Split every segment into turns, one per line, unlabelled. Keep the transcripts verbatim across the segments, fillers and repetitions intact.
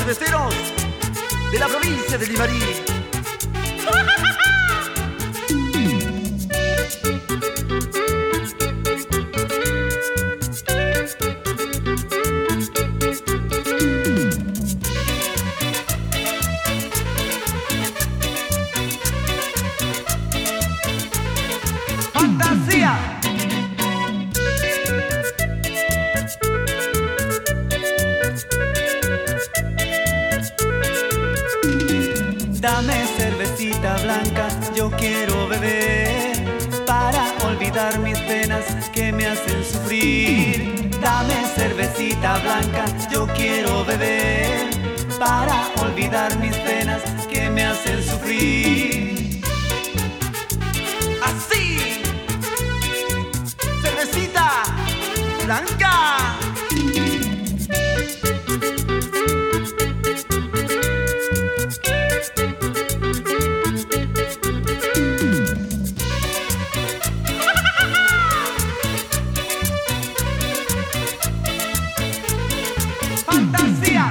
cerveceros de la provincia de Limarí. ¡Fantasía!
Dame cervecita blanca, yo quiero beber para olvidar mis penas que me hacen sufrir. Dame cervecita blanca, yo quiero beber para olvidar mis penas que me hacen sufrir.
¡Así! ¡Cervecita blanca!
¡Fantasía!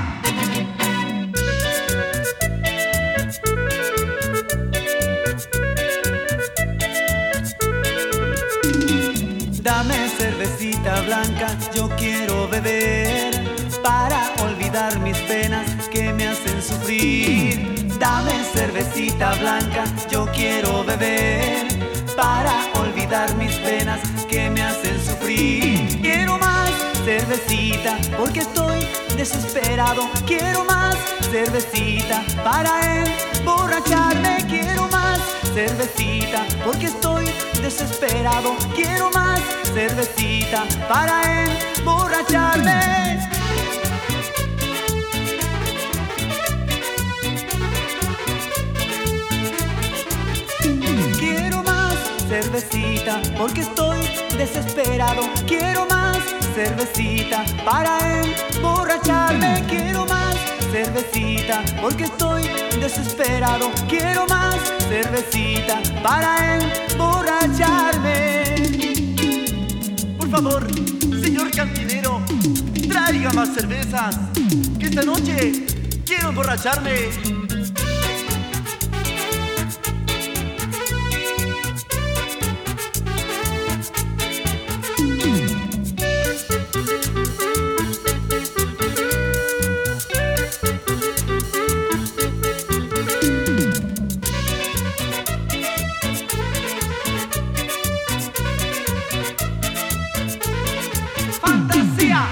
Dame cervecita blanca, yo quiero beber para olvidar mis penas que me hacen sufrir. Dame cervecita blanca, yo quiero beber para olvidar mis penas que me hacen sufrir. Quiero más cervecita porque estoy desesperado. Quiero más cervecita para emborracharme. Quiero más cervecita porque estoy desesperado. Quiero más cervecita para emborracharme. Quiero más cervecita porque estoy desesperado. Quiero más cervecita para emborracharme. Quiero más cervecita porque estoy desesperado. Quiero más cervecita para emborracharme.
Por favor, señor cantinero, traiga más cervezas, que esta noche quiero emborracharme.
¡Fantasía!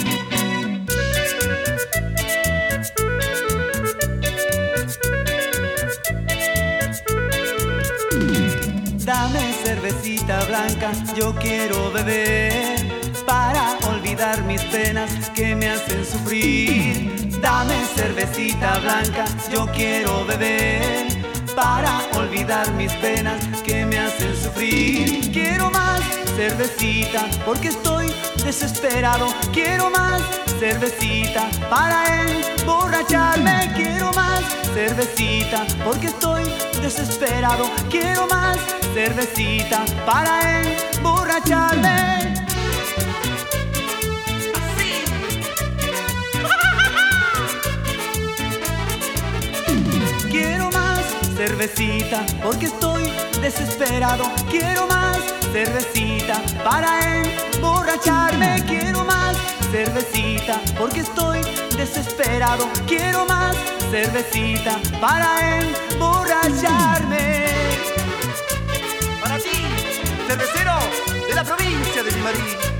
Dame cervecita blanca, yo quiero beber para olvidar mis penas que me hacen sufrir. Dame cervecita blanca, yo quiero beber para olvidar mis penas que me hacen sufrir. Quiero más cervecita porque estoy desesperado. Quiero más cervecita para emborracharme. Quiero más cervecita porque estoy desesperado. Quiero más cervecita para emborracharme.
¡Así!
Quiero más cervecita porque estoy desesperado. Quiero más cervecita para emborracharme. Quiero más cervecita porque estoy desesperado. Quiero más cervecita para emborracharme.
Para ti, cervecero de la provincia de Limarí.